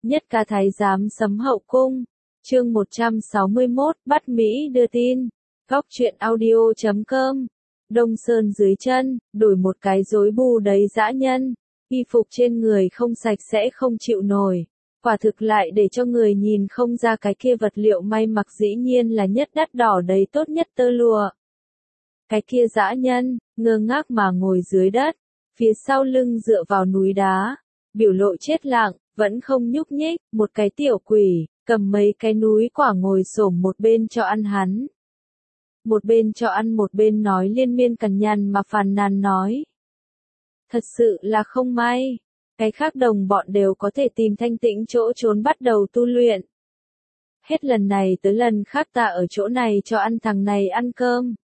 Nhất ca thái giám sấm hậu cung. Chương 161, bắt Mỹ đưa tin. Góc truyện audio.com. Đông Sơn dưới chân, đổi một cái rối bù đấy dã nhân. Y phục trên người không sạch sẽ không chịu nổi. Quả thực lại để cho người nhìn không ra cái kia vật liệu may mặc dĩ nhiên là nhất đắt đỏ đấy tốt nhất tơ lụa. Cái kia dã nhân, ngơ ngác mà ngồi dưới đất, phía sau lưng dựa vào núi đá, biểu lộ chết lặng, vẫn không nhúc nhích, một cái tiểu quỷ, cầm mấy cái núi quả ngồi xổm một bên cho ăn hắn. Một bên cho ăn một bên nói liên miên cằn nhằn mà phàn nàn nói. Thật sự là không may, cái khác đồng bọn đều có thể tìm thanh tĩnh chỗ trốn bắt đầu tu luyện. Hết lần này tới lần khác ta ở chỗ này cho ăn thằng này ăn cơm.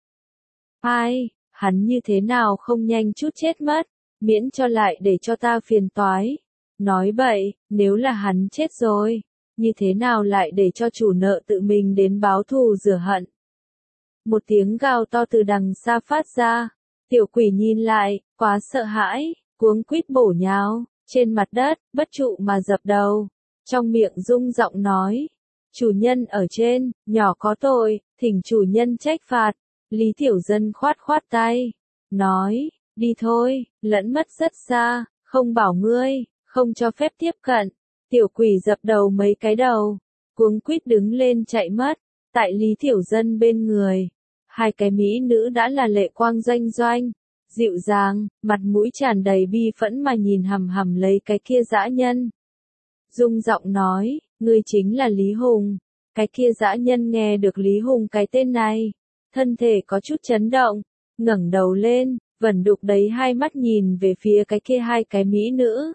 Ai, hắn như thế nào không nhanh chút chết mất, miễn cho lại để cho ta phiền toái. Nói bậy, nếu là hắn chết rồi, như thế nào lại để cho chủ nợ tự mình đến báo thù rửa hận. Một tiếng gào to từ đằng xa phát ra, tiểu quỷ nhìn lại, quá sợ hãi, cuống quýt bổ nhào, trên mặt đất, bất trụ mà dập đầu, trong miệng rung giọng nói, chủ nhân ở trên, nhỏ có tội, thỉnh chủ nhân trách phạt. Lý Tiểu Dân khoát khoát tay, nói, đi thôi, lẫn mất rất xa, không bảo ngươi, không cho phép tiếp cận. Tiểu quỷ dập đầu mấy cái đầu, cuống quýt đứng lên chạy mất, tại Lý Tiểu Dân bên người. Hai cái mỹ nữ đã là lệ quang doanh doanh, dịu dàng, mặt mũi tràn đầy bi phẫn mà nhìn hằm hằm lấy cái kia dã nhân. Dung giọng nói, ngươi chính là Lý Hùng. Cái kia dã nhân nghe được Lý Hùng cái tên này, thân thể có chút chấn động, ngẩng đầu lên, vẩn đục đấy hai mắt nhìn về phía cái kia hai cái mỹ nữ.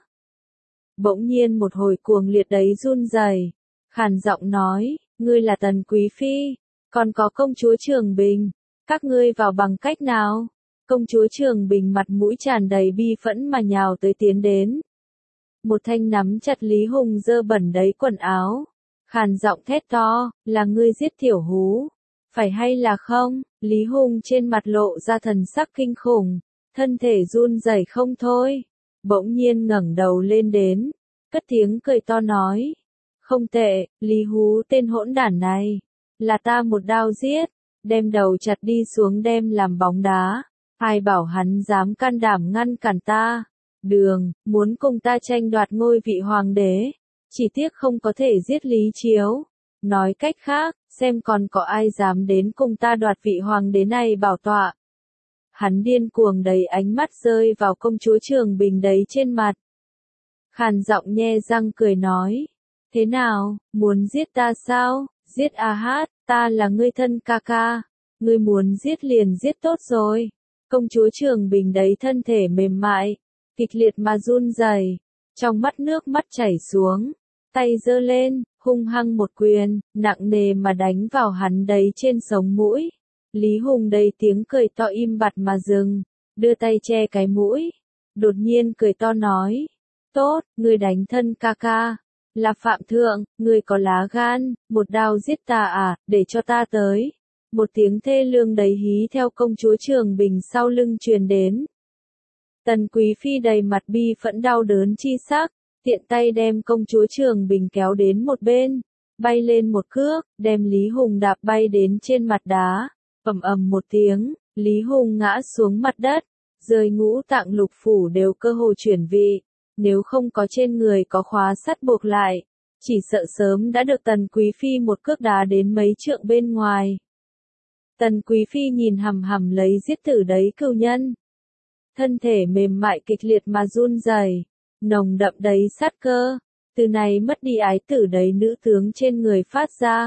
Bỗng nhiên một hồi cuồng liệt đấy run rẩy, khàn giọng nói, ngươi là Tần Quý Phi, còn có công chúa Trường Bình, các ngươi vào bằng cách nào? Công chúa Trường Bình mặt mũi tràn đầy bi phẫn mà nhào tới tiến đến. Một thanh nắm chặt Lý Hùng dơ bẩn đấy quần áo, khàn giọng thét to, là ngươi giết tiểu hú, phải hay là không? Lý Hùng trên mặt lộ ra thần sắc kinh khủng, thân thể run rẩy không thôi, bỗng nhiên ngẩng đầu lên đến, cất tiếng cười to nói, không tệ, Lý Hú tên hỗn đản này, là ta một đao giết, đem đầu chặt đi xuống đem làm bóng đá, ai bảo hắn dám can đảm ngăn cản ta, đường, muốn cùng ta tranh đoạt ngôi vị hoàng đế, chỉ tiếc không có thể giết Lý Chiếu, nói cách khác, xem còn có ai dám đến cùng ta đoạt vị hoàng đế này bảo tọa. Hắn điên cuồng đầy ánh mắt rơi vào công chúa Trường Bình đấy trên mặt. Khàn giọng nhe răng cười nói, thế nào, muốn giết ta sao? Giết a hát, ta là ngươi thân ca ca, ngươi muốn giết liền giết tốt rồi. Công chúa Trường Bình đấy thân thể mềm mại, kịch liệt mà run rẩy, trong mắt nước mắt chảy xuống, tay giơ lên, hung hăng một quyền, nặng nề mà đánh vào hắn đấy trên sống mũi. Lý Hùng đầy tiếng cười to im bặt mà dừng, đưa tay che cái mũi, đột nhiên cười to nói, tốt, ngươi đánh thân ca ca, là phạm thượng, ngươi có lá gan, một đao giết ta à, để cho ta tới. Một tiếng thê lương đầy hí theo công chúa Trường Bình sau lưng truyền đến. Tần Quý Phi đầy mặt bi phẫn đau đớn chi sắc, tiện tay đem công chúa Trường Bình kéo đến một bên, bay lên một cước, đem Lý Hùng đạp bay đến trên mặt đá, ầm ầm một tiếng, Lý Hùng ngã xuống mặt đất, rơi ngũ tạng lục phủ đều cơ hồ chuyển vị, nếu không có trên người có khóa sắt buộc lại, chỉ sợ sớm đã được Tần Quý Phi một cước đá đến mấy trượng bên ngoài. Tần Quý Phi nhìn hằm hằm lấy giết tử đấy cừu nhân, thân thể mềm mại kịch liệt mà run rẩy, nồng đậm đấy sát cơ, từ này mất đi ái tử đấy nữ tướng trên người phát ra.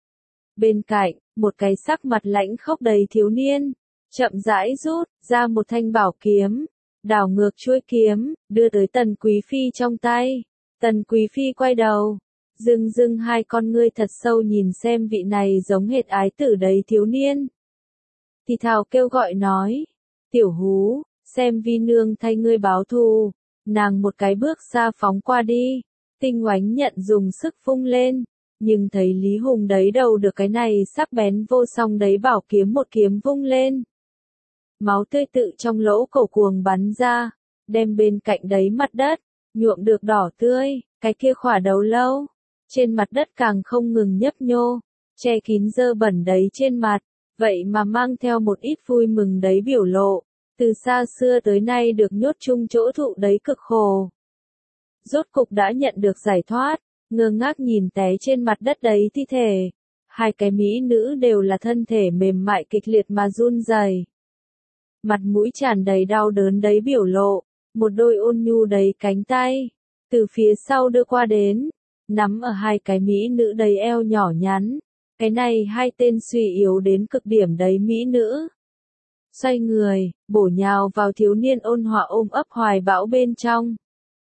Bên cạnh, một cái sắc mặt lãnh khốc đầy thiếu niên, chậm rãi rút ra một thanh bảo kiếm, đảo ngược chuôi kiếm, đưa tới Tần Quý Phi trong tay. Tần Quý Phi quay đầu, dưng hai con ngươi thật sâu nhìn xem vị này giống hệt ái tử đấy thiếu niên. Thì thào kêu gọi nói, tiểu hú, xem vi nương thay ngươi báo thù. Nàng một cái bước xa phóng qua đi, tinh oánh nhận dùng sức vung lên, nhưng thấy Lý Hùng đấy đầu được cái này sắc bén vô song đấy bảo kiếm một kiếm vung lên. Máu tươi tự trong lỗ cổ cuồng bắn ra, đem bên cạnh đấy mặt đất, nhuộm được đỏ tươi, cái kia khỏa đầu lâu, trên mặt đất càng không ngừng nhấp nhô, che kín dơ bẩn đấy trên mặt, vậy mà mang theo một ít vui mừng đấy biểu lộ, từ xa xưa tới nay được nhốt chung chỗ thụ đấy cực khổ. Rốt cục đã nhận được giải thoát, ngơ ngác nhìn té trên mặt đất đấy thi thể. Hai cái mỹ nữ đều là thân thể mềm mại kịch liệt mà run rẩy. Mặt mũi tràn đầy đau đớn đấy biểu lộ, một đôi ôn nhu đấy cánh tay, từ phía sau đưa qua đến, nắm ở hai cái mỹ nữ đầy eo nhỏ nhắn. Cái này hai tên suy yếu đến cực điểm đấy mỹ nữ. Xoay người, bổ nhào vào thiếu niên ôn hòa ôm ấp hoài bão bên trong.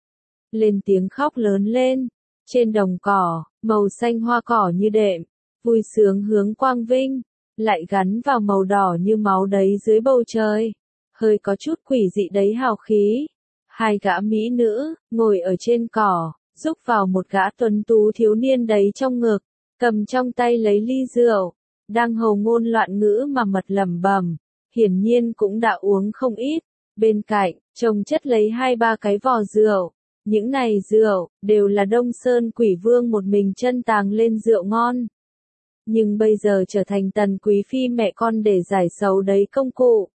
Lên tiếng khóc lớn lên, trên đồng cỏ, màu xanh hoa cỏ như đệm, vui sướng hướng quang vinh, lại gắn vào màu đỏ như máu đấy dưới bầu trời, hơi có chút quỷ dị đấy hào khí. Hai gã mỹ nữ, ngồi ở trên cỏ, rúc vào một gã tuấn tú thiếu niên đấy trong ngực, cầm trong tay lấy ly rượu, đang hầu ngôn loạn ngữ mà mật lẩm bẩm, hiển nhiên cũng đã uống không ít. Bên cạnh, chồng chất lấy 2-3 cái vò rượu. Những này rượu, đều là Đông Sơn Quỷ Vương một mình chân tàng lên rượu ngon. Nhưng bây giờ trở thành Tần Quý Phi mẹ con để giải sầu đấy công cụ.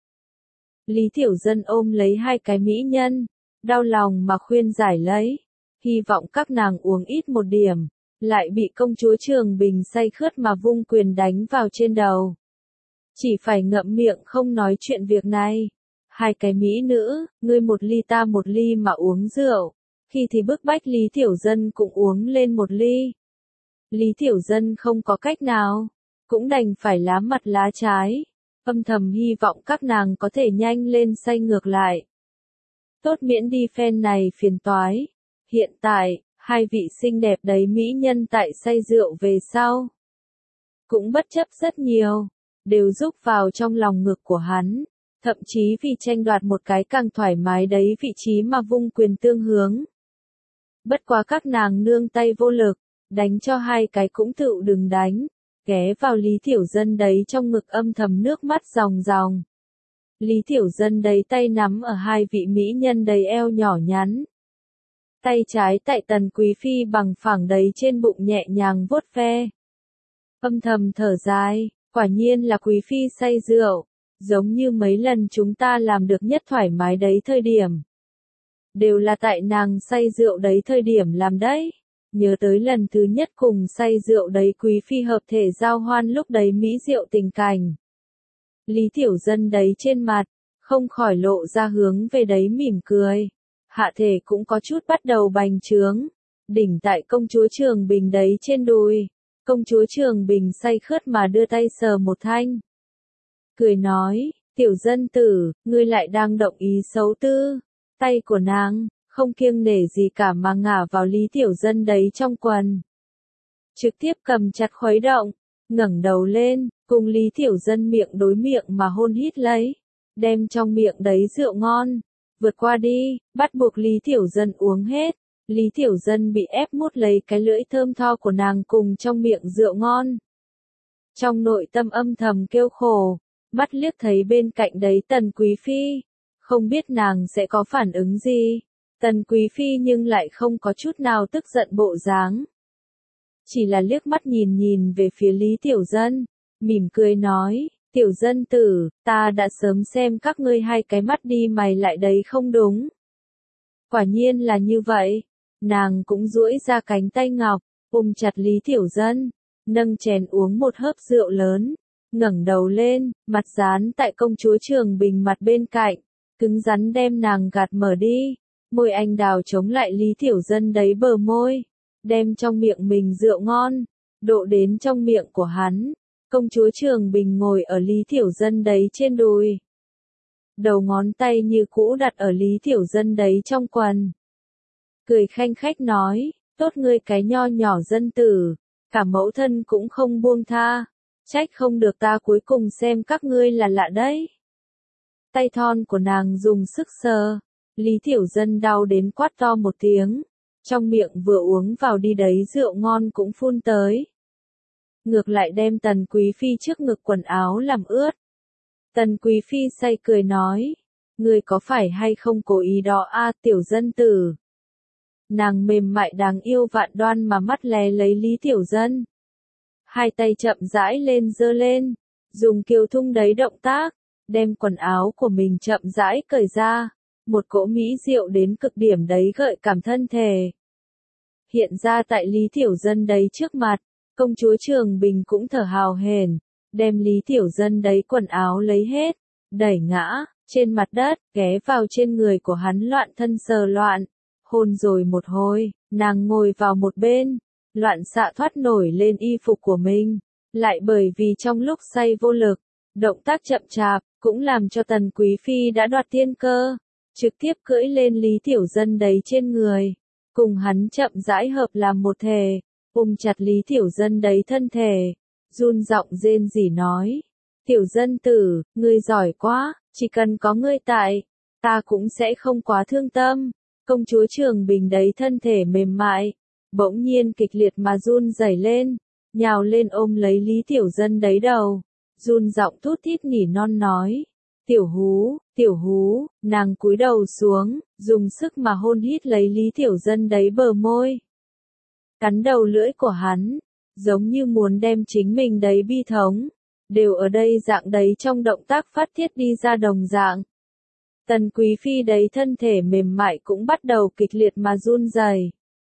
Lý Tiểu Dân ôm lấy hai cái mỹ nhân, đau lòng mà khuyên giải lấy, hy vọng các nàng uống ít một điểm, lại bị công chúa Trường Bình say khướt mà vung quyền đánh vào trên đầu. Chỉ phải ngậm miệng không nói chuyện việc này. Hai cái mỹ nữ, ngươi một ly ta một ly mà uống rượu. Khi thì bức bách Lý Tiểu Dân cũng uống lên một ly. Lý Tiểu Dân không có cách nào, cũng đành phải lá mặt lá trái, âm thầm hy vọng các nàng có thể nhanh lên say ngược lại. Tốt miễn đi phen này phiền toái. Hiện tại, hai vị xinh đẹp đấy mỹ nhân tại say rượu về sau, cũng bất chấp rất nhiều, đều rúc vào trong lòng ngực của hắn, thậm chí vì tranh đoạt một cái càng thoải mái đấy vị trí mà vung quyền tương hướng. Bất quá các nàng nương tay vô lực, đánh cho hai cái cũng tựu đừng đánh, ghé vào Lý Tiểu Dân đấy trong ngực âm thầm nước mắt ròng ròng. Lý Tiểu Dân đấy tay nắm ở hai vị mỹ nhân đầy eo nhỏ nhắn. Tay trái tại Tần Quý Phi bằng phẳng đấy trên bụng nhẹ nhàng vuốt ve. Âm thầm thở dài, quả nhiên là Quý Phi say rượu, giống như mấy lần chúng ta làm được nhất thoải mái đấy thời điểm. Đều là tại nàng say rượu đấy thời điểm làm đấy. Nhớ tới lần thứ nhất cùng say rượu đấy Quý Phi hợp thể giao hoan lúc đấy mỹ diệu tình cảnh. Lý Tiểu Dân đấy trên mặt, không khỏi lộ ra hướng về đấy mỉm cười. Hạ thể cũng có chút bắt đầu bành trướng. Đỉnh tại công chúa Trường Bình đấy trên đùi. Công chúa Trường Bình say khướt mà đưa tay sờ một thanh. Cười nói, Tiểu Dân tử, ngươi lại đang động ý xấu tư. Tay của nàng, không kiêng nể gì cả mà ngả vào Lý Tiểu Dân đấy trong quần. Trực tiếp cầm chặt khuấy động, ngẩng đầu lên, cùng Lý Tiểu Dân miệng đối miệng mà hôn hít lấy. Đem trong miệng đấy rượu ngon, vượt qua đi, bắt buộc Lý Tiểu Dân uống hết. Lý Tiểu Dân bị ép mút lấy cái lưỡi thơm tho của nàng cùng trong miệng rượu ngon. Trong nội tâm âm thầm kêu khổ, mắt liếc thấy bên cạnh đấy Tần Quý Phi. Không biết nàng sẽ có phản ứng gì. Tần Quý Phi nhưng lại không có chút nào tức giận bộ dáng. Chỉ là liếc mắt nhìn nhìn về phía Lý Tiểu Dân, mỉm cười nói, Tiểu Dân tử, ta đã sớm xem các ngươi hai cái mắt đi mày lại đấy không đúng. Quả nhiên là như vậy. Nàng cũng duỗi ra cánh tay ngọc, ôm chặt Lý Tiểu Dân, nâng chén uống một hớp rượu lớn, ngẩng đầu lên, mặt dán tại công chúa Trường Bình mặt bên cạnh, cứng rắn đem nàng gạt mở đi. Môi anh đào chống lại Lý Tiểu Dân đấy bờ môi, đem trong miệng mình rượu ngon, độ đến trong miệng của hắn. Công chúa Trường Bình ngồi ở Lý Tiểu Dân đấy trên đùi. Đầu ngón tay như cũ đặt ở Lý Tiểu Dân đấy trong quần. Cười khanh khách nói, tốt ngươi cái nho nhỏ dân tử, cả mẫu thân cũng không buông tha, trách không được ta cuối cùng xem các ngươi là lạ đấy. Tay thon của nàng dùng sức sờ, Lý Tiểu Dân đau đến quát to một tiếng, trong miệng vừa uống vào đi đấy rượu ngon cũng phun tới. Ngược lại đem Tần Quý Phi trước ngực quần áo làm ướt. Tần Quý Phi say cười nói, ngươi có phải hay không cố ý đó a Tiểu Dân tử. nàng mềm mại đáng yêu vạn đoan mà mắt lé lấy Lý Tiểu Dân. Hai tay chậm rãi lên giơ lên, dùng kiều thung đấy động tác, đem quần áo của mình chậm rãi cởi ra, một cỗ mỹ diệu đến cực điểm đấy gợi cảm thân thể. Hiện ra tại Lý Tiểu Dân đấy trước mặt, công chúa Trường Bình cũng thở hào hển, đem Lý Tiểu Dân đấy quần áo lấy hết, đẩy ngã trên mặt đất, ghé vào trên người của hắn loạn thân sờ loạn, hôn rồi một hồi, nàng ngồi vào một bên, loạn xạ thoát nổi lên y phục của mình, lại bởi vì trong lúc say vô lực, động tác chậm chạp, cũng làm cho Tần Quý Phi đã đoạt tiên cơ, trực tiếp cưỡi lên Lý Tiểu Dân đấy trên người, cùng hắn chậm rãi hợp làm một thể, ôm chặt Lý Tiểu Dân đấy thân thể, run giọng rên rỉ nói, Tiểu Dân tử, ngươi giỏi quá, chỉ cần có ngươi tại, ta cũng sẽ không quá thương tâm. Công chúa Trường Bình đấy thân thể mềm mại, bỗng nhiên kịch liệt mà run rẩy lên, nhào lên ôm lấy Lý Tiểu Dân đấy đầu, run giọng thút thít nỉ non nói, tiểu hú, nàng cúi đầu xuống, dùng sức mà hôn hít lấy Lý Tiểu Dân đấy bờ môi. Cắn đầu lưỡi của hắn, giống như muốn đem chính mình đấy bi thống, đều ở đây dạng đấy trong động tác phát tiết đi ra đồng dạng. Tần Quý Phi đấy thân thể mềm mại cũng bắt đầu kịch liệt mà run rẩy.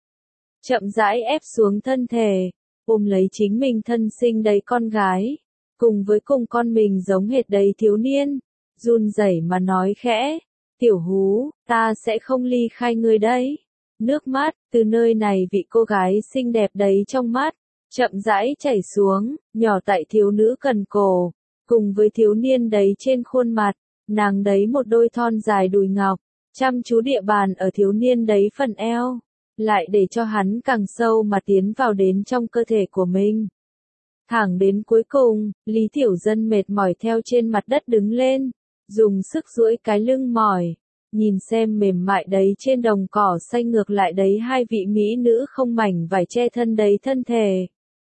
Chậm rãi ép xuống thân thể, ôm lấy chính mình thân sinh đấy con gái, cùng với cùng con mình giống hệt đấy thiếu niên, run rẩy mà nói khẽ, tiểu hú, ta sẽ không ly khai ngươi đấy. Nước mắt, từ nơi này vị cô gái xinh đẹp đấy trong mắt, chậm rãi chảy xuống, nhỏ tại thiếu nữ cần cổ, cùng với thiếu niên đấy trên khuôn mặt. Nàng đấy một đôi thon dài đùi ngọc, chăm chú địa bàn ở thiếu niên đấy phần eo, lại để cho hắn càng sâu mà tiến vào đến trong cơ thể của mình. Thẳng đến cuối cùng, Lý Tiểu Dân mệt mỏi theo trên mặt đất đứng lên, dùng sức duỗi cái lưng mỏi, nhìn xem mềm mại đấy trên đồng cỏ xanh ngược lại đấy hai vị mỹ nữ không mảnh vải che thân đấy thân thể.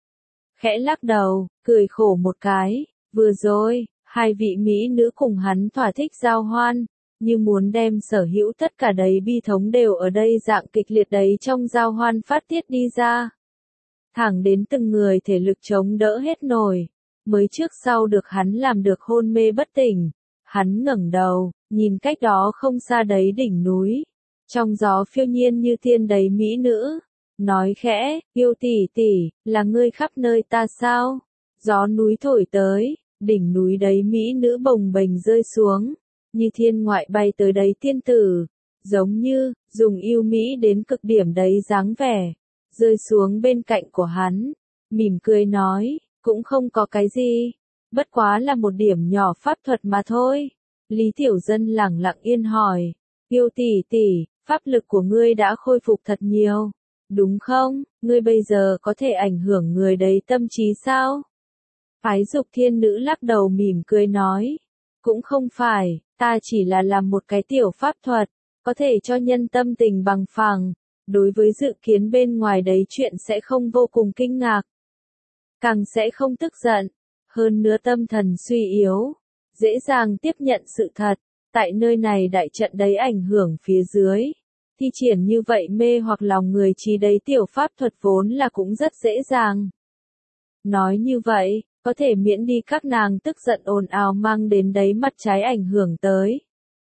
Khẽ lắc đầu, cười khổ một cái, vừa rồi, hai vị mỹ nữ cùng hắn thỏa thích giao hoan, như muốn đem sở hữu tất cả đấy bi thống đều ở đây dạng kịch liệt đấy trong giao hoan phát tiết đi ra. Thẳng đến từng người thể lực chống đỡ hết nổi, mới trước sau được hắn làm được hôn mê bất tỉnh. Hắn ngẩng đầu, nhìn cách đó không xa đấy đỉnh núi, trong gió phiêu nhiên như tiên đấy mỹ nữ, nói khẽ, yêu tỷ tỷ, là ngươi khắp nơi ta sao? Gió núi thổi tới. Đỉnh núi đấy mỹ nữ bồng bềnh rơi xuống, như thiên ngoại bay tới đấy tiên tử, giống như, dùng yêu mỹ đến cực điểm đấy dáng vẻ, rơi xuống bên cạnh của hắn, mỉm cười nói, cũng không có cái gì, bất quá là một điểm nhỏ pháp thuật mà thôi. Lý Tiểu Dân lẳng lặng yên hỏi, yêu tỷ tỷ, pháp lực của ngươi đã khôi phục thật nhiều, đúng không? Ngươi bây giờ có thể ảnh hưởng người đấy tâm trí sao? Phái Dục Thiên Nữ lắc đầu mỉm cười nói, cũng không phải, ta chỉ là làm một cái tiểu pháp thuật, có thể cho nhân tâm tình bằng phẳng, đối với dự kiến bên ngoài đấy chuyện sẽ không vô cùng kinh ngạc, càng sẽ không tức giận, hơn nữa tâm thần suy yếu, dễ dàng tiếp nhận sự thật, tại nơi này đại trận đấy ảnh hưởng phía dưới, thi triển như vậy mê hoặc lòng người trí đấy tiểu pháp thuật vốn là cũng rất dễ dàng. Nói như vậy, có thể miễn đi các nàng tức giận ồn ào mang đến đấy mặt trái ảnh hưởng tới.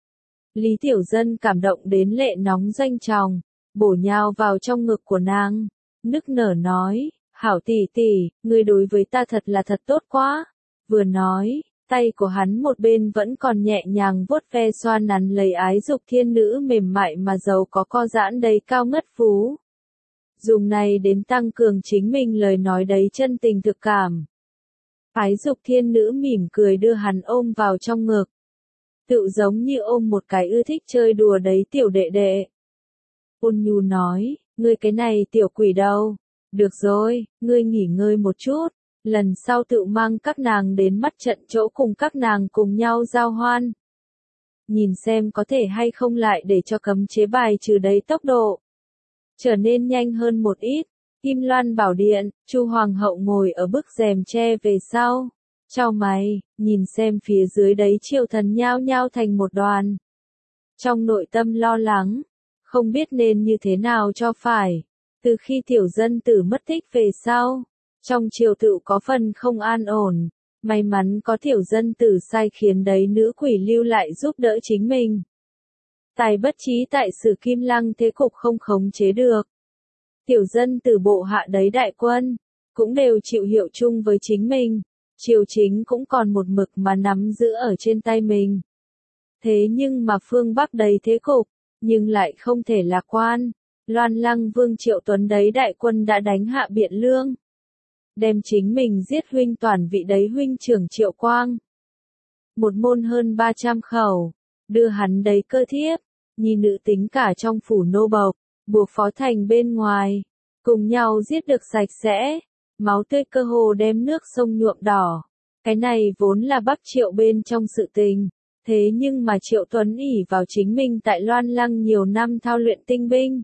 Lý Tiểu Dân cảm động đến lệ nóng doanh tròng, bổ nhào vào trong ngực của nàng, nức nở nói, hảo tỷ tỷ, ngươi đối với ta thật là thật tốt quá. Vừa nói, tay của hắn một bên vẫn còn nhẹ nhàng vuốt ve xoa nắn lấy Ái Dục Thiên Nữ mềm mại mà giàu có co giãn đầy cao ngất phú. Dùng này đến tăng cường chính mình lời nói đấy chân tình thực cảm. Ái Dục Thiên Nữ mỉm cười đưa hắn ôm vào trong ngực. Tự giống như ôm một cái ưa thích chơi đùa đấy tiểu đệ đệ. Ôn nhu nói, ngươi cái này tiểu quỷ đâu. Được rồi, ngươi nghỉ ngơi một chút. Lần sau tự mang các nàng đến mắt trận chỗ cùng các nàng cùng nhau giao hoan. Nhìn xem có thể hay không lại để cho cấm chế bài trừ đấy tốc độ trở nên nhanh hơn một ít. Kim Loan Bảo Điện, Chu Hoàng hậu ngồi ở bức rèm tre về sau, chau mày, nhìn xem phía dưới đấy triều thần nhao nhao thành một đoàn. Trong nội tâm lo lắng, không biết nên như thế nào cho phải. Từ khi tiểu dân tử mất tích về sau, trong triều tự có phần không an ổn, may mắn có tiểu dân tử sai khiến đấy nữ quỷ lưu lại giúp đỡ chính mình. Tài bất trí tại sử Kim Lăng thế cục không khống chế được. Tiểu dân tử bộ hạ đấy đại quân, cũng đều chịu hiệu chung với chính mình, triều chính cũng còn một mực mà nắm giữ ở trên tay mình. Thế nhưng mà phương Bắc đấy thế cục, nhưng lại không thể lạc quan. Loan Lăng Vương Triệu Tuấn đấy đại quân đã đánh hạ Biện Lương, đem chính mình giết huynh toàn vị đấy huynh trưởng Triệu Quang. Một môn hơn 300 khẩu, đưa hắn đấy cơ thiếp, nhi nữ tính cả trong phủ nô bộc, buộc phó thành bên ngoài, cùng nhau giết được sạch sẽ, máu tươi cơ hồ đem nước sông nhuộm đỏ. Cái này vốn là Bắc Triệu bên trong sự tình, thế nhưng mà Triệu Tuấn ỷ vào chính mình tại Loan Lăng nhiều năm thao luyện tinh binh.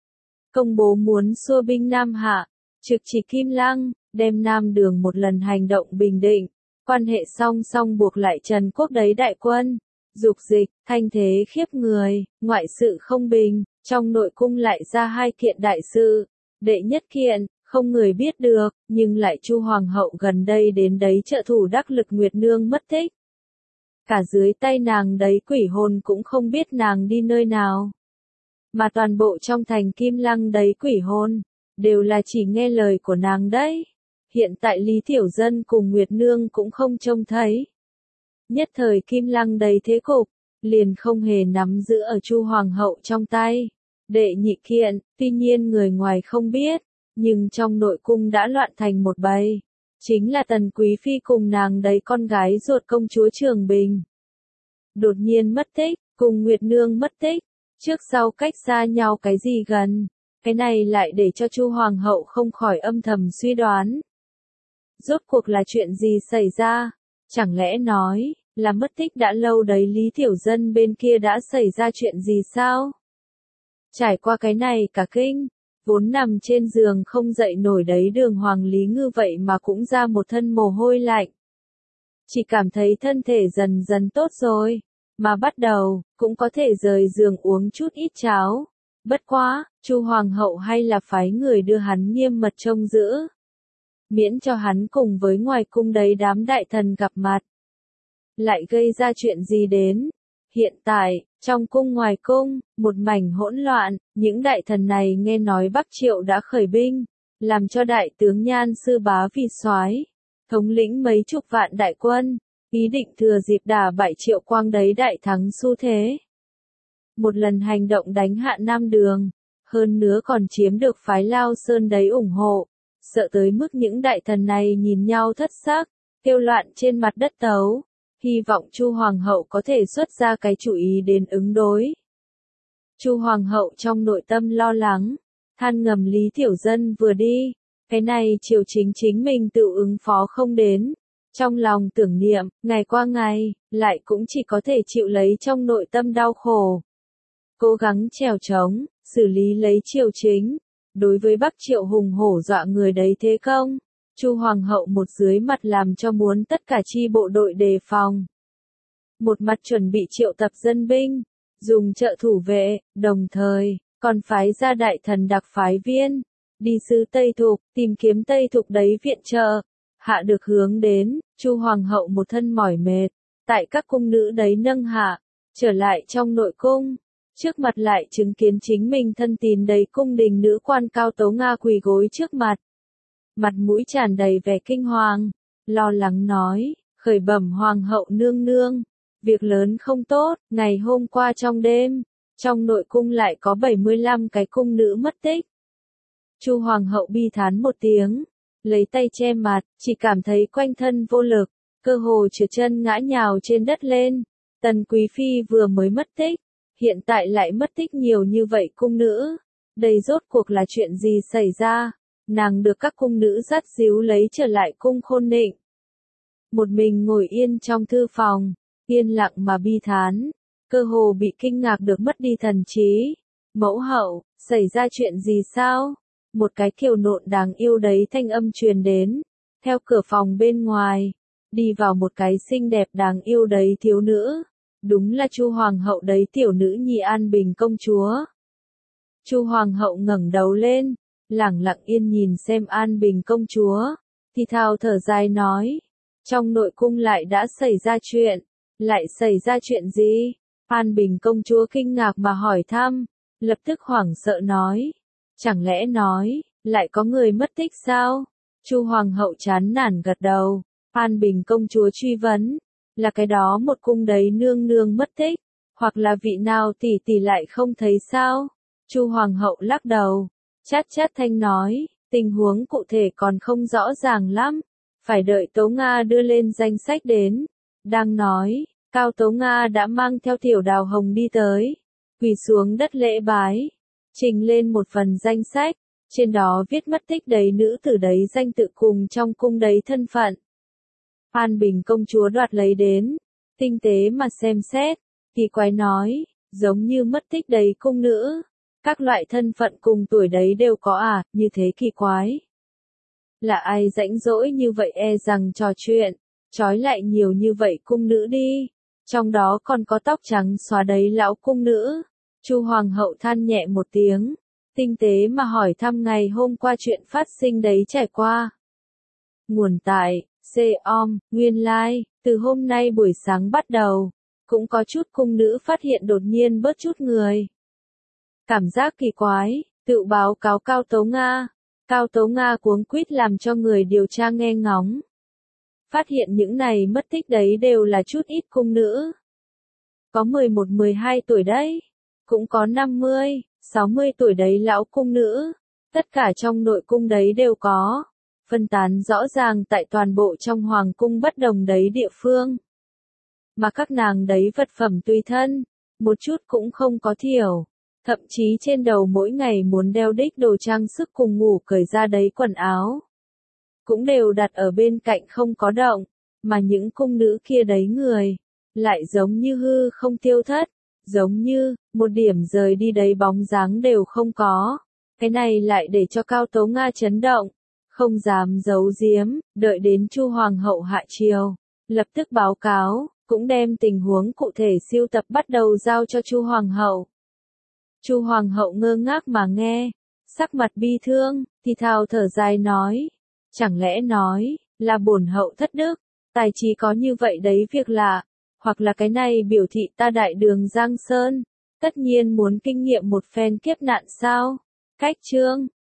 Công bố muốn xua binh Nam Hạ, trực chỉ Kim Lăng, đem Nam Đường một lần hành động bình định, quan hệ song song buộc lại Trần Quốc đấy đại quân, dục dịch, thanh thế khiếp người, ngoại sự không bình, trong nội cung lại ra hai kiện đại sự. Đệ nhất kiện, không người biết được, nhưng lại Chu Hoàng hậu gần đây đến đấy trợ thủ đắc lực Nguyệt Nương mất tích. Cả dưới tay nàng đấy quỷ hồn cũng không biết nàng đi nơi nào. Mà toàn bộ trong thành Kim Lăng đấy quỷ hồn, đều là chỉ nghe lời của nàng đấy. Hiện tại Lý Tiểu Dân cùng Nguyệt Nương cũng không trông thấy. Nhất thời Kim Lăng đấy thế cục, liền không hề nắm giữ ở Chu Hoàng hậu trong tay. Đệ nhị kiện, tuy nhiên người ngoài không biết, nhưng trong nội cung đã loạn thành một bầy. Chính là Tần Quý Phi cùng nàng đấy con gái ruột công chúa Trường Bình. Đột nhiên mất tích, cùng Nguyệt Nương mất tích, trước sau cách xa nhau cái gì gần. Cái này lại để cho Chu Hoàng hậu không khỏi âm thầm suy đoán. Rốt cuộc là chuyện gì xảy ra? Chẳng lẽ nói, là mất tích đã lâu đấy Lý Tiểu Dân bên kia đã xảy ra chuyện gì sao? Trải qua cái này cả kinh, vốn nằm trên giường không dậy nổi đấy Đường Hoàng Lý Ngư vậy mà cũng ra một thân mồ hôi lạnh. Chỉ cảm thấy thân thể dần dần tốt rồi, mà bắt đầu, cũng có thể rời giường uống chút ít cháo. Bất quá, Chu Hoàng hậu hay là phái người đưa hắn nghiêm mật trông giữ. Miễn cho hắn cùng với ngoài cung đấy đám đại thần gặp mặt. Lại gây ra chuyện gì đến? Hiện tại, trong cung ngoài cung, một mảnh hỗn loạn, những đại thần này nghe nói Bắc Triệu đã khởi binh, làm cho đại tướng Nhan Sư Bá vì soái, thống lĩnh mấy chục vạn đại quân, ý định thừa dịp đả bại Triệu Quang đấy đại thắng xu thế. Một lần hành động đánh hạ Nam Đường, hơn nữa còn chiếm được phái Lao Sơn đấy ủng hộ, sợ tới mức những đại thần này nhìn nhau thất sắc, kêu loạn trên mặt đất tấu. Hy vọng Chu Hoàng hậu có thể xuất ra cái chủ ý đến ứng đối. Chu Hoàng hậu trong nội tâm lo lắng, than ngầm Lý Tiểu Dân vừa đi, cái này triều chính chính mình tự ứng phó không đến. Trong lòng tưởng niệm, ngày qua ngày, lại cũng chỉ có thể chịu lấy trong nội tâm đau khổ. Cố gắng trèo trống, xử lý lấy triều chính. Đối với Bắc Triệu hùng hổ dọa người đấy thế công, Chu Hoàng hậu một dưới mặt làm cho muốn tất cả chi bộ đội đề phòng. Một mặt chuẩn bị triệu tập dân binh, dùng trợ thủ vệ, đồng thời, còn phái ra đại thần đặc phái viên, đi sứ Tây Thục, tìm kiếm Tây Thục đấy viện trợ. Hạ được hướng đến, Chu Hoàng hậu một thân mỏi mệt, tại các cung nữ đấy nâng hạ, trở lại trong nội cung. Trước mặt lại chứng kiến chính mình thân tín đấy cung đình nữ quan Cao Tấu Nga quỳ gối trước mặt. Mặt mũi tràn đầy vẻ kinh hoàng, lo lắng nói, khởi bẩm Hoàng hậu nương nương, việc lớn không tốt, ngày hôm qua trong đêm, trong nội cung lại có 75 cái cung nữ mất tích. Chu Hoàng hậu bi thán một tiếng, lấy tay che mặt, chỉ cảm thấy quanh thân vô lực, cơ hồ trượt chân ngã nhào trên đất lên. Tần Quý Phi vừa mới mất tích, hiện tại lại mất tích nhiều như vậy cung nữ. Đây rốt cuộc là chuyện gì xảy ra? Nàng được các cung nữ dắt díu lấy trở lại cung Khôn Nịnh. Một mình ngồi yên trong thư phòng, yên lặng mà bi thán, cơ hồ bị kinh ngạc được mất đi thần trí. Mẫu hậu, xảy ra chuyện gì sao? Một cái kiều nộn đáng yêu đấy thanh âm truyền đến, theo cửa phòng bên ngoài, đi vào một cái xinh đẹp đáng yêu đấy thiếu nữ. Đúng là Chu Hoàng hậu đấy tiểu nữ nhi An Bình công chúa. Chu hoàng hậu ngẩng đầu lên, lẳng lặng yên nhìn xem An Bình công chúa, thì thào thở dài nói, trong nội cung lại đã xảy ra chuyện, lại xảy ra chuyện gì? An Bình công chúa kinh ngạc mà hỏi thăm, lập tức hoảng sợ nói, chẳng lẽ nói, lại có người mất tích sao? Chu hoàng hậu chán nản gật đầu, An Bình công chúa truy vấn, là cái đó một cung đấy nương nương mất tích, hoặc là vị nào tỷ tỷ lại không thấy sao? Chu hoàng hậu lắc đầu, chát chát thanh nói, tình huống cụ thể còn không rõ ràng lắm, phải đợi Tố Nga đưa lên danh sách đến. Đang nói, Cao Tố Nga đã mang theo Tiểu Đào Hồng đi tới, quỳ xuống đất lễ bái, trình lên một phần danh sách, trên đó viết mất tích đấy nữ tử đấy danh tự cùng trong cung đấy thân phận. An Bình công chúa đoạt lấy đến, tinh tế mà xem xét, kỳ quái nói, giống như mất tích đấy cung nữ, các loại thân phận cùng tuổi đấy đều có à, như thế kỳ quái. Là ai rãnh rỗi như vậy e rằng trò chuyện, trói lại nhiều như vậy cung nữ đi, trong đó còn có tóc trắng xóa đấy lão cung nữ. Chu hoàng hậu than nhẹ một tiếng, tinh tế mà hỏi thăm ngày hôm qua chuyện phát sinh đấy trải qua. Nguồn tại, C.om, nguyên lai, từ hôm nay buổi sáng bắt đầu, cũng có chút cung nữ phát hiện đột nhiên bớt chút người. Cảm giác kỳ quái, tự báo cáo Cao Tố Nga. Cao Tố Nga cuống quýt làm cho người điều tra nghe ngóng. Phát hiện những này mất tích đấy đều là chút ít cung nữ. Có 11-12 tuổi đấy, cũng có 50-60 tuổi đấy lão cung nữ, tất cả trong nội cung đấy đều có, phân tán rõ ràng tại toàn bộ trong hoàng cung bất đồng đấy địa phương. Mà các nàng đấy vật phẩm tùy thân, một chút cũng không có thiểu. Thậm chí trên đầu mỗi ngày muốn đeo đích đồ trang sức cùng ngủ cởi ra đấy quần áo. Cũng đều đặt ở bên cạnh không có động, mà những cung nữ kia đấy người, lại giống như hư không tiêu thất, giống như, một điểm rời đi đấy bóng dáng đều không có. Cái này lại để cho Cao Tố Nga chấn động, không dám giấu giếm, đợi đến Chu hoàng hậu hạ triều, lập tức báo cáo, cũng đem tình huống cụ thể siêu tập bắt đầu giao cho Chu hoàng hậu. Chu hoàng hậu ngơ ngác mà nghe, sắc mặt bi thương, thì thào thở dài nói, chẳng lẽ nói, là bổn hậu thất đức, tài trí có như vậy đấy việc lạ, hoặc là cái này biểu thị ta đại đường Giang Sơn, tất nhiên muốn kinh nghiệm một phen kiếp nạn sao? Cách chương